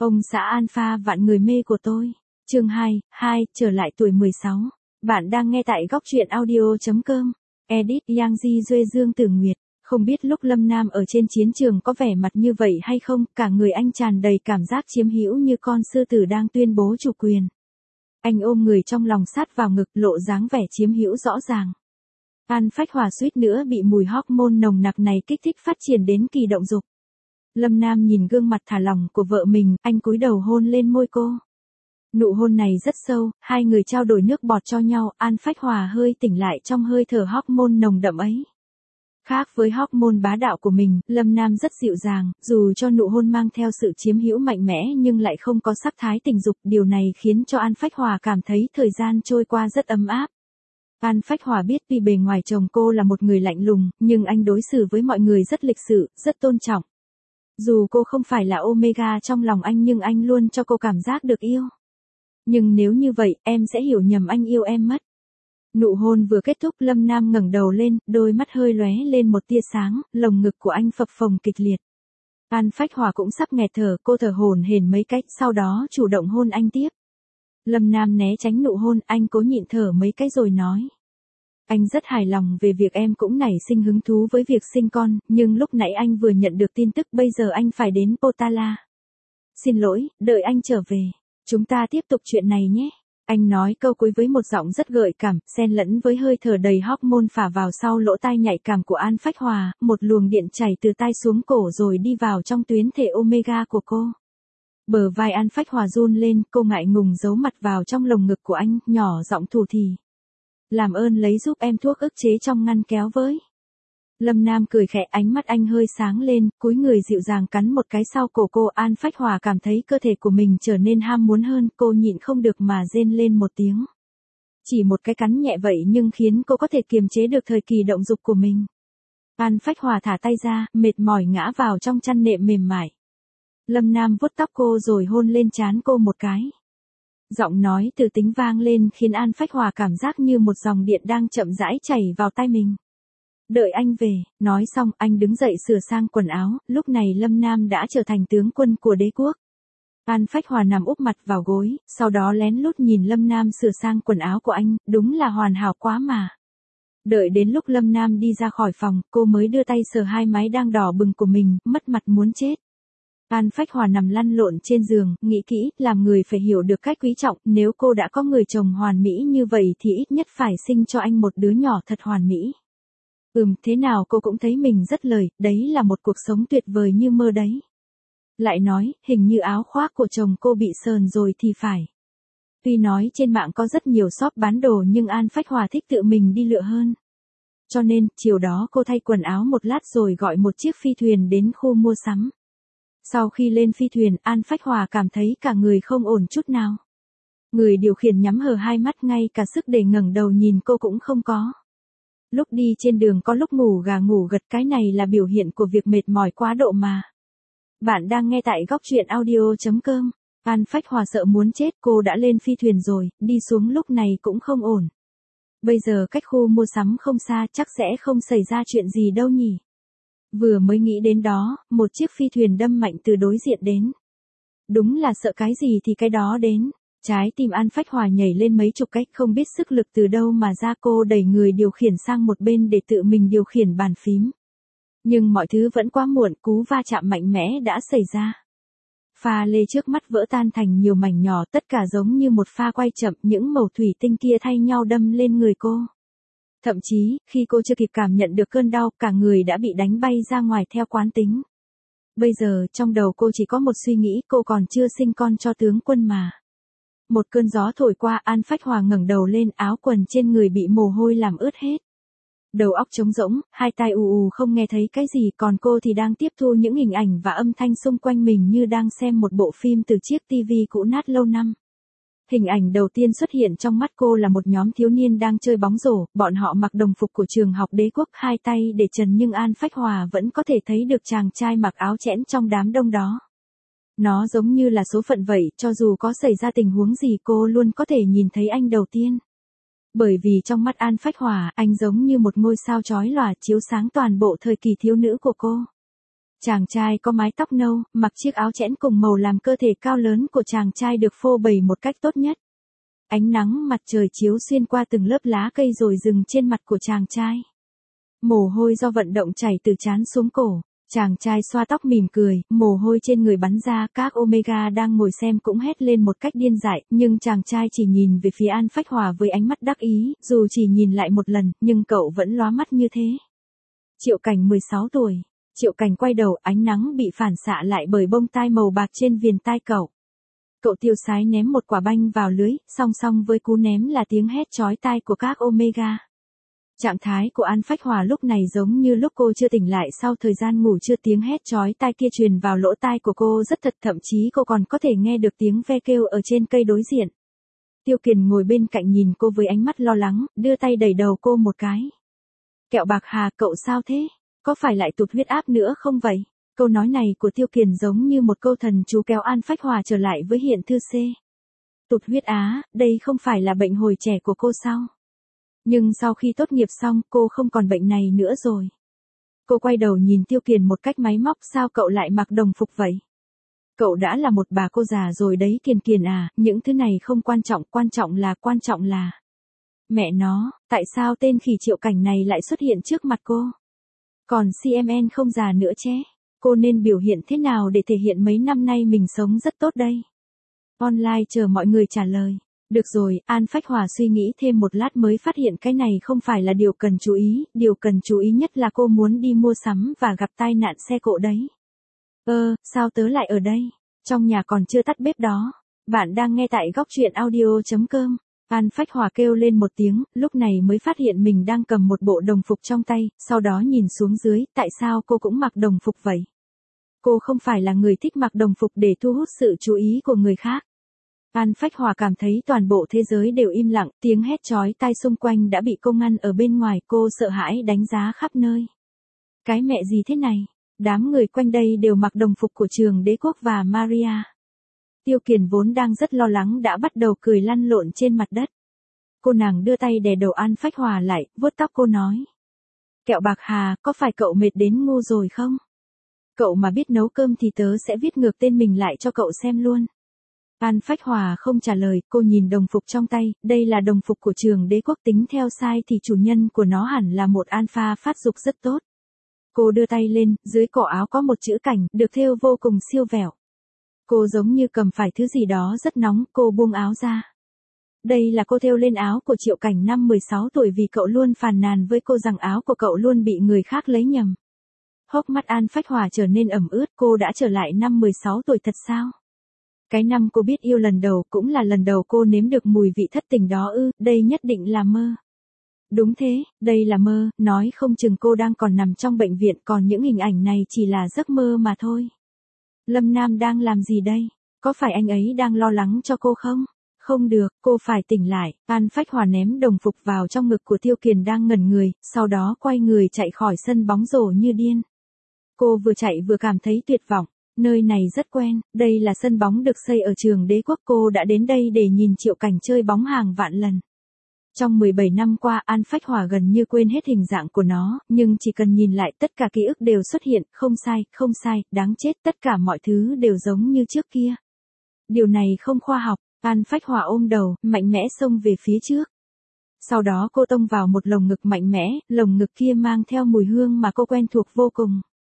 Ông xã alpha vạn người mê của tôi. Chương 2, trở lại tuổi 16. Bạn đang nghe tại góc truyện audio.com. Edit Yang Di Duê Dương Tử Nguyệt. Không biết lúc Lâm Nam ở trên chiến trường có vẻ mặt như vậy hay không, cả người anh tràn đầy cảm giác chiếm hữu như con sư tử đang tuyên bố chủ quyền. Anh ôm người trong lòng sát vào ngực, lộ dáng vẻ chiếm hữu rõ ràng. An Phách Hòa suýt nữa bị mùi hormone nồng nặc này kích thích phát triển đến kỳ động dục. Lâm Nam nhìn gương mặt thả lỏng của vợ mình, anh cúi đầu hôn lên môi cô. Nụ hôn này rất sâu, hai người trao đổi nước bọt cho nhau, An Phách Hòa hơi tỉnh lại trong hơi thở hormone nồng đậm ấy. Khác với hormone bá đạo của mình, Lâm Nam rất dịu dàng, dù cho nụ hôn mang theo sự chiếm hữu mạnh mẽ nhưng lại không có sắc thái tình dục, điều này khiến cho An Phách Hòa cảm thấy thời gian trôi qua rất ấm áp. An Phách Hòa biết tuy bề ngoài chồng cô là một người lạnh lùng, nhưng anh đối xử với mọi người rất lịch sự, rất tôn trọng. Dù cô không phải là Omega trong lòng anh nhưng anh luôn cho cô cảm giác được yêu. Nhưng nếu như vậy, em sẽ hiểu nhầm anh yêu em mất. Nụ hôn vừa kết thúc, Lâm Nam ngẩng đầu lên, đôi mắt hơi lóe lên một tia sáng, lồng ngực của anh phập phồng kịch liệt. An Phách Hòa cũng sắp nghẹt thở, cô thở hổn hển mấy cách, sau đó chủ động hôn anh tiếp. Lâm Nam né tránh nụ hôn, anh cố nhịn thở mấy cái rồi nói. Anh rất hài lòng về việc em cũng nảy sinh hứng thú với việc sinh con, nhưng lúc nãy anh vừa nhận được tin tức bây giờ anh phải đến Potala. Xin lỗi, đợi anh trở về. Chúng ta tiếp tục chuyện này nhé. Anh nói câu cuối với một giọng rất gợi cảm, xen lẫn với hơi thở đầy hormone phả vào sau lỗ tai nhạy cảm của An Phách Hòa, một luồng điện chảy từ tai xuống cổ rồi đi vào trong tuyến thể Omega của cô. Bờ vai An Phách Hòa run lên, cô ngại ngùng giấu mặt vào trong lồng ngực của anh, nhỏ giọng thủ thỉ. Làm ơn lấy giúp em thuốc ức chế trong ngăn kéo với. Lâm Nam cười khẽ, ánh mắt anh hơi sáng lên, cúi người dịu dàng cắn một cái sau cổ cô. An Phách Hòa cảm thấy cơ thể của mình trở nên ham muốn hơn, cô nhịn không được mà rên lên một tiếng. Chỉ một cái cắn nhẹ vậy nhưng khiến cô có thể kiềm chế được thời kỳ động dục của mình. An Phách Hòa thả tay ra, mệt mỏi ngã vào trong chăn nệm mềm mại. Lâm Nam vuốt tóc cô rồi hôn lên trán cô một cái. Giọng nói từ tính vang lên khiến An Phách Hòa cảm giác như một dòng điện đang chậm rãi chảy vào tai mình. Đợi anh về, nói xong anh đứng dậy sửa sang quần áo, lúc này Lâm Nam đã trở thành tướng quân của đế quốc. An Phách Hòa nằm úp mặt vào gối, sau đó lén lút nhìn Lâm Nam sửa sang quần áo của anh, đúng là hoàn hảo quá mà. Đợi đến lúc Lâm Nam đi ra khỏi phòng, cô mới đưa tay sờ hai mái đang đỏ bừng của mình, mất mặt muốn chết. An Phách Hòa nằm lăn lộn trên giường, nghĩ kỹ, làm người phải hiểu được cách quý trọng, nếu cô đã có người chồng hoàn mỹ như vậy thì ít nhất phải sinh cho anh một đứa nhỏ thật hoàn mỹ. Thế nào cô cũng thấy mình rất lời, đấy là một cuộc sống tuyệt vời như mơ đấy. Lại nói, hình như áo khoác của chồng cô bị sờn rồi thì phải. Tuy nói trên mạng có rất nhiều shop bán đồ nhưng An Phách Hòa thích tự mình đi lựa hơn. Cho nên, chiều đó cô thay quần áo một lát rồi gọi một chiếc phi thuyền đến khu mua sắm. Sau khi lên phi thuyền, An Phách Hòa cảm thấy cả người không ổn chút nào. Người điều khiển nhắm hờ hai mắt, ngay cả sức để ngẩng đầu nhìn cô cũng không có. Lúc đi trên đường có lúc ngủ gà ngủ gật, cái này là biểu hiện của việc mệt mỏi quá độ mà. Bạn đang nghe tại góc truyện audio.com. An Phách Hòa sợ muốn chết, cô đã lên phi thuyền rồi, đi xuống lúc này cũng không ổn. Bây giờ cách khu mua sắm không xa, chắc sẽ không xảy ra chuyện gì đâu nhỉ. Vừa mới nghĩ đến đó, một chiếc phi thuyền đâm mạnh từ đối diện đến. Đúng là sợ cái gì thì cái đó đến. Trái tim An Phách Hòa nhảy lên mấy chục cách, không biết sức lực từ đâu mà ra, cô đẩy người điều khiển sang một bên để tự mình điều khiển bàn phím. Nhưng mọi thứ vẫn quá muộn, cú va chạm mạnh mẽ đã xảy ra. Pha lê trước mắt vỡ tan thành nhiều mảnh nhỏ, tất cả giống như một pha quay chậm, những mẩu thủy tinh kia thay nhau đâm lên người cô. Thậm chí, khi cô chưa kịp cảm nhận được cơn đau, cả người đã bị đánh bay ra ngoài theo quán tính. Bây giờ, trong đầu cô chỉ có một suy nghĩ, cô còn chưa sinh con cho tướng quân mà. Một cơn gió thổi qua, An Phách Hòa ngẩng đầu lên, áo quần trên người bị mồ hôi làm ướt hết. Đầu óc trống rỗng, hai tai ù không nghe thấy cái gì, còn cô thì đang tiếp thu những hình ảnh và âm thanh xung quanh mình như đang xem một bộ phim từ chiếc tivi cũ nát lâu năm. Hình ảnh đầu tiên xuất hiện trong mắt cô là một nhóm thiếu niên đang chơi bóng rổ, bọn họ mặc đồng phục của trường học đế quốc, hai tay để trần nhưng An Phách Hòa vẫn có thể thấy được chàng trai mặc áo chẽn trong đám đông đó. Nó giống như là số phận vậy, cho dù có xảy ra tình huống gì cô luôn có thể nhìn thấy anh đầu tiên. Bởi vì trong mắt An Phách Hòa, anh giống như một ngôi sao chói lòa chiếu sáng toàn bộ thời kỳ thiếu nữ của cô. Chàng trai có mái tóc nâu, mặc chiếc áo chẽn cùng màu làm cơ thể cao lớn của chàng trai được phô bày một cách tốt nhất. Ánh nắng mặt trời chiếu xuyên qua từng lớp lá cây rồi dừng trên mặt của chàng trai. Mồ hôi do vận động chảy từ trán xuống cổ. Chàng trai xoa tóc mỉm cười, mồ hôi trên người bắn ra, các Omega đang ngồi xem cũng hét lên một cách điên dại, nhưng chàng trai chỉ nhìn về phía An Phách Hòa với ánh mắt đắc ý, dù chỉ nhìn lại một lần, nhưng cậu vẫn lóa mắt như thế. Triệu Cảnh 16 tuổi. Triệu Cảnh quay đầu, ánh nắng bị phản xạ lại bởi bông tai màu bạc trên viền tai cậu. Cậu tiêu sái ném một quả banh vào lưới, song song với cú ném là tiếng hét chói tai của các Omega. Trạng thái của An Phách Hòa lúc này giống như lúc cô chưa tỉnh lại sau thời gian ngủ trưa, tiếng hét chói tai kia truyền vào lỗ tai của cô rất thật, thậm chí cô còn có thể nghe được tiếng ve kêu ở trên cây đối diện. Tiêu Kiền ngồi bên cạnh nhìn cô với ánh mắt lo lắng, đưa tay đẩy đầu cô một cái. Kẹo Bạc Hà, cậu sao thế? Có phải lại tụt huyết áp nữa không vậy? Câu nói này của Tiêu Kiền giống như một câu thần chú kéo An Phách Hòa trở lại với hiện thư C. Tụt huyết áp, đây không phải là bệnh hồi trẻ của cô sao? Nhưng sau khi tốt nghiệp xong, cô không còn bệnh này nữa rồi. Cô quay đầu nhìn Tiêu Kiền một cách máy móc, sao cậu lại mặc đồng phục vậy? Cậu đã là một bà cô già rồi đấy Kiền Kiền à, những thứ này không quan trọng, quan trọng là... Mẹ nó, tại sao tên khỉ Triệu Cảnh này lại xuất hiện trước mặt cô? Còn CMN không già nữa chứ? Cô nên biểu hiện thế nào để thể hiện mấy năm nay mình sống rất tốt đây? Online chờ mọi người trả lời. Được rồi, An Phách Hòa suy nghĩ thêm một lát mới phát hiện cái này không phải là điều cần chú ý, điều cần chú ý nhất là cô muốn đi mua sắm và gặp tai nạn xe cộ đấy. Sao tớ lại ở đây? Trong nhà còn chưa tắt bếp đó. Bạn đang nghe tại góc truyện audio.com. An Phách Hòa kêu lên một tiếng, lúc này mới phát hiện mình đang cầm một bộ đồng phục trong tay, sau đó nhìn xuống dưới, tại sao cô cũng mặc đồng phục vậy? Cô không phải là người thích mặc đồng phục để thu hút sự chú ý của người khác. An Phách Hòa cảm thấy toàn bộ thế giới đều im lặng, tiếng hét chói tai xung quanh đã bị cô ngăn ở bên ngoài, cô sợ hãi đánh giá khắp nơi. Cái mẹ gì thế này? Đám người quanh đây đều mặc đồng phục của Trường Đế Quốc và Maria. Tiêu Kiền vốn đang rất lo lắng đã bắt đầu cười lăn lộn trên mặt đất. Cô nàng đưa tay đè đầu An Phách Hòa lại, vuốt tóc cô nói. Kẹo Bạc Hà, có phải cậu mệt đến ngu rồi không? Cậu mà biết nấu cơm thì tớ sẽ viết ngược tên mình lại cho cậu xem luôn. An Phách Hòa không trả lời, cô nhìn đồng phục trong tay, đây là đồng phục của Trường Đế Quốc, tính theo size thì chủ nhân của nó hẳn là một alpha phát dục rất tốt. Cô đưa tay lên, dưới cổ áo có một chữ Cảnh, được thêu vô cùng siêu vẹo. Cô giống như cầm phải thứ gì đó rất nóng, cô buông áo ra. Đây là cô thêu lên áo của Triệu Cảnh năm 16 tuổi vì cậu luôn phàn nàn với cô rằng áo của cậu luôn bị người khác lấy nhầm. Hốc mắt An Phách Hòa trở nên ẩm ướt, cô đã trở lại năm 16 tuổi thật sao? Cái năm cô biết yêu lần đầu cũng là lần đầu cô nếm được mùi vị thất tình đó ư, đây nhất định là mơ. Đúng thế, đây là mơ, nói không chừng cô đang còn nằm trong bệnh viện, còn những hình ảnh này chỉ là giấc mơ mà thôi. Lâm Nam đang làm gì đây? Có phải anh ấy đang lo lắng cho cô không? Không được, cô phải tỉnh lại. An Phách Hòa ném đồng phục vào trong ngực của Tiêu Kiền đang ngẩn người, sau đó quay người chạy khỏi sân bóng rổ như điên. Cô vừa chạy vừa cảm thấy tuyệt vọng. Nơi này rất quen, đây là sân bóng được xây ở Trường Đế Quốc, cô đã đến đây để nhìn Triệu Cảnh chơi bóng hàng vạn lần. Trong 17 năm qua An Phách Hòa gần như quên hết hình dạng của nó, nhưng chỉ cần nhìn lại tất cả ký ức đều xuất hiện, không sai, đáng chết, tất cả mọi thứ đều giống như trước kia. Điều này không khoa học, An Phách Hòa ôm đầu, mạnh mẽ xông về phía trước. Sau đó cô tông vào một lồng ngực mạnh mẽ, lồng ngực kia mang theo mùi hương mà cô quen thuộc vô cùng.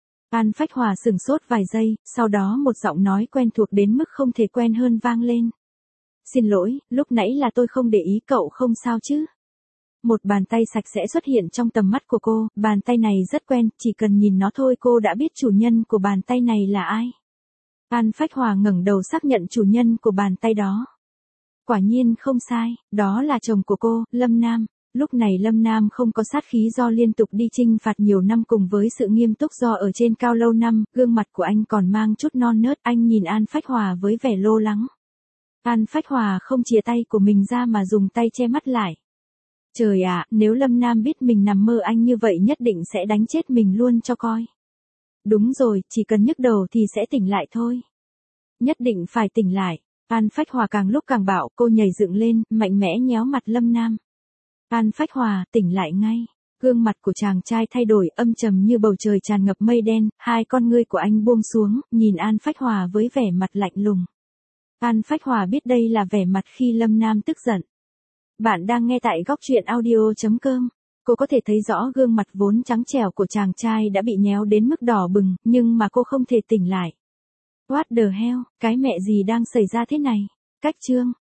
An Phách Hòa sửng sốt vài giây, sau đó một giọng nói quen thuộc đến mức không thể quen hơn vang lên. Xin lỗi, lúc nãy là tôi không để ý, cậu không sao chứ? Một bàn tay sạch sẽ xuất hiện trong tầm mắt của cô, bàn tay này rất quen, chỉ cần nhìn nó thôi cô đã biết chủ nhân của bàn tay này là ai. An Phách Hòa ngẩng đầu xác nhận chủ nhân của bàn tay đó. Quả nhiên không sai, đó là chồng của cô, Lâm Nam. Lúc này Lâm Nam không có sát khí do liên tục đi chinh phạt nhiều năm cùng với sự nghiêm túc do ở trên cao lâu năm, gương mặt của anh còn mang chút non nớt, anh nhìn An Phách Hòa với vẻ lo lắng. An Phách Hòa không chìa tay của mình ra mà dùng tay che mắt lại. Trời ạ, nếu Lâm Nam biết mình nằm mơ anh như vậy nhất định sẽ đánh chết mình luôn cho coi. Đúng rồi, chỉ cần nhức đầu thì sẽ tỉnh lại thôi. Nhất định phải tỉnh lại. An Phách Hòa càng lúc càng bạo, cô nhảy dựng lên, mạnh mẽ nhéo mặt Lâm Nam. An Phách Hòa, tỉnh lại ngay. Gương mặt của chàng trai thay đổi âm trầm như bầu trời tràn ngập mây đen, hai con ngươi của anh buông xuống, nhìn An Phách Hòa với vẻ mặt lạnh lùng. An Phách Hòa biết đây là vẻ mặt khi Lâm Nam tức giận. Bạn đang nghe tại góc truyện audio.com. Cô có thể thấy rõ gương mặt vốn trắng trẻo của chàng trai đã bị nhéo đến mức đỏ bừng, nhưng mà cô không thể tỉnh lại. What the hell, cái mẹ gì đang xảy ra thế này? Cách chương.